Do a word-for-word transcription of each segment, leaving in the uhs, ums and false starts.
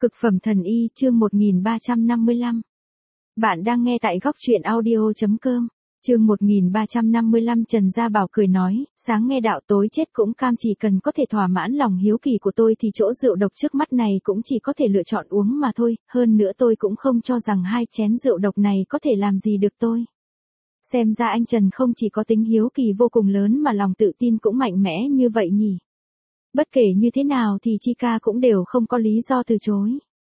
Cực phẩm thần y chương một nghìn ba trăm năm mươi lăm. Bạn đang nghe tại góc truyện audio.com. Chương một nghìn ba trăm năm mươi lăm. Trần Gia Bảo cười nói, sáng nghe đạo tối chết cũng cam, chỉ cần có thể thỏa mãn lòng hiếu kỳ của tôi thì chỗ rượu độc trước mắt này cũng chỉ có thể lựa chọn uống mà thôi, hơn nữa tôi cũng không cho rằng hai chén rượu độc này có thể làm gì được tôi. Xem ra anh Trần không chỉ có tính hiếu kỳ vô cùng lớn mà lòng tự tin cũng mạnh mẽ như vậy nhỉ. Bất kể như thế nào thì Chika cũng đều không có lý do từ chối.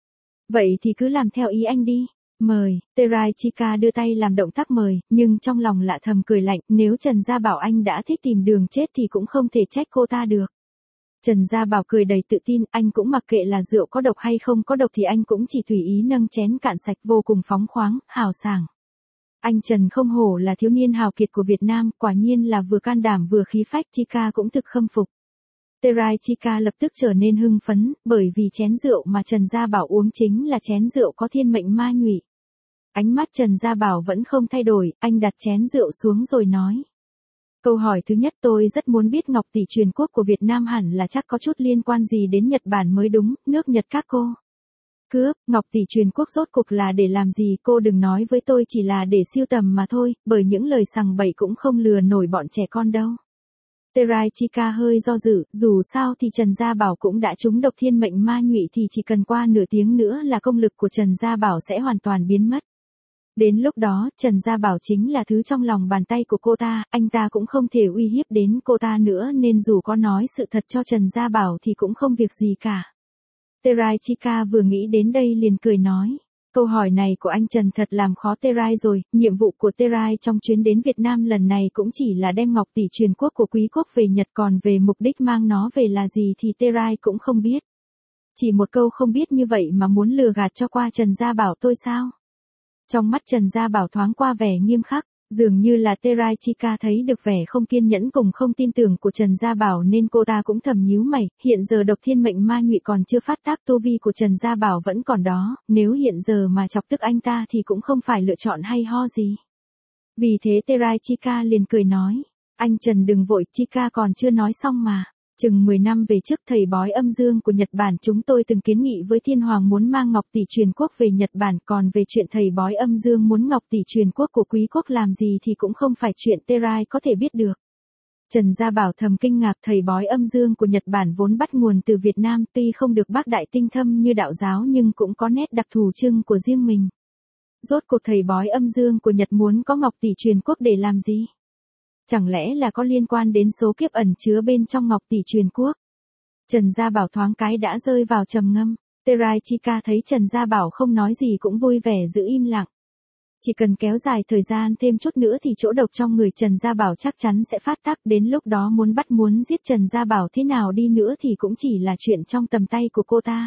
Vậy thì cứ làm theo ý anh đi. Mời. Terai Chika đưa tay làm động tác mời, nhưng trong lòng lạ thầm cười lạnh, nếu Trần Gia Bảo anh đã thích tìm đường chết thì cũng không thể trách cô ta được. Trần Gia Bảo cười đầy tự tin, anh cũng mặc kệ là rượu có độc hay không có độc thì anh cũng chỉ tùy ý nâng chén cạn sạch, vô cùng phóng khoáng, hào sảng. Anh Trần không hổ là thiếu niên hào kiệt của Việt Nam, quả nhiên là vừa can đảm vừa khí phách. Chika cũng thực khâm phục. Terai Chika lập tức trở nên hưng phấn, bởi vì chén rượu mà Trần Gia Bảo uống chính là chén rượu có thiên mệnh ma nhụy. Ánh mắt Trần Gia Bảo vẫn không thay đổi, anh đặt chén rượu xuống rồi nói. Câu hỏi thứ nhất, tôi rất muốn biết Ngọc Tỷ truyền quốc của Việt Nam hẳn là chắc có chút liên quan gì đến Nhật Bản mới đúng, nước Nhật các cô. Cướp, Ngọc Tỷ truyền quốc rốt cục là để làm gì, cô đừng nói với tôi chỉ là để siêu tầm mà thôi, bởi những lời sằng bậy cũng không lừa nổi bọn trẻ con đâu. Terai Chika hơi do dự, dù sao thì Trần Gia Bảo cũng đã trúng độc thiên mệnh ma nhụy thì chỉ cần qua nửa tiếng nữa là công lực của Trần Gia Bảo sẽ hoàn toàn biến mất. Đến lúc đó, Trần Gia Bảo chính là thứ trong lòng bàn tay của cô ta, anh ta cũng không thể uy hiếp đến cô ta nữa nên dù có nói sự thật cho Trần Gia Bảo thì cũng không việc gì cả. Terai Chika vừa nghĩ đến đây liền cười nói. Câu hỏi này của anh Trần thật làm khó Terai rồi, nhiệm vụ của Terai trong chuyến đến Việt Nam lần này cũng chỉ là đem Ngọc Tỷ truyền quốc của quý quốc về Nhật, còn về mục đích mang nó về là gì thì Terai cũng không biết. Chỉ một câu không biết như vậy mà muốn lừa gạt cho qua Trần Gia Bảo tôi sao? Trong mắt Trần Gia Bảo thoáng qua vẻ nghiêm khắc, dường như là Terai Chika thấy được vẻ không kiên nhẫn cùng không tin tưởng của Trần Gia Bảo nên cô ta cũng thầm nhíu mày, hiện giờ độc thiên mệnh ma nhụy còn chưa phát tác, tu vi của Trần Gia Bảo vẫn còn đó, nếu hiện giờ mà chọc tức anh ta thì cũng không phải lựa chọn hay ho gì. Vì thế Terai Chika liền cười nói, anh Trần đừng vội, Chika còn chưa nói xong mà. Chừng mười năm về trước, thầy bói âm dương của Nhật Bản chúng tôi từng kiến nghị với Thiên Hoàng muốn mang Ngọc Tỷ truyền quốc về Nhật Bản, còn về chuyện thầy bói âm dương muốn Ngọc Tỷ truyền quốc của quý quốc làm gì thì cũng không phải chuyện Terai có thể biết được. Trần Gia Bảo thầm kinh ngạc, thầy bói âm dương của Nhật Bản vốn bắt nguồn từ Việt Nam, tuy không được bác đại tinh thâm như đạo giáo nhưng cũng có nét đặc thù trưng của riêng mình. Rốt cuộc thầy bói âm dương của Nhật muốn có Ngọc Tỷ truyền quốc để làm gì? Chẳng lẽ là có liên quan đến số kiếp ẩn chứa bên trong Ngọc Tỷ truyền quốc? Trần Gia Bảo thoáng cái đã rơi vào trầm ngâm. Terai Chika thấy Trần Gia Bảo không nói gì cũng vui vẻ giữ im lặng. Chỉ cần kéo dài thời gian thêm chút nữa thì chỗ độc trong người Trần Gia Bảo chắc chắn sẽ phát tác, đến lúc đó muốn bắt muốn giết Trần Gia Bảo thế nào đi nữa thì cũng chỉ là chuyện trong tầm tay của cô ta.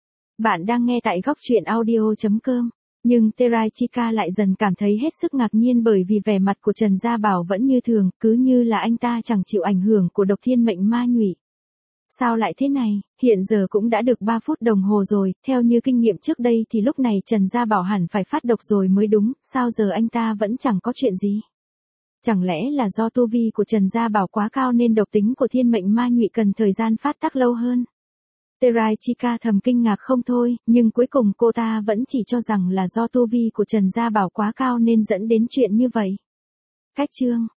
Bạn đang nghe tại góc truyện audio.com. Nhưng Terai Chika lại dần cảm thấy hết sức ngạc nhiên bởi vì vẻ mặt của Trần Gia Bảo vẫn như thường, cứ như là anh ta chẳng chịu ảnh hưởng của độc thiên mệnh ma nhụy. Sao lại thế này, hiện giờ cũng đã được ba phút đồng hồ rồi, theo như kinh nghiệm trước đây thì lúc này Trần Gia Bảo hẳn phải phát độc rồi mới đúng, sao giờ anh ta vẫn chẳng có chuyện gì? Chẳng lẽ là do tu vi của Trần Gia Bảo quá cao nên độc tính của thiên mệnh ma nhụy cần thời gian phát tác lâu hơn? Terai Chika thầm kinh ngạc không thôi, nhưng cuối cùng cô ta vẫn chỉ cho rằng là do tu vi của Trần Gia Bảo quá cao nên dẫn đến chuyện như vậy. Cách chương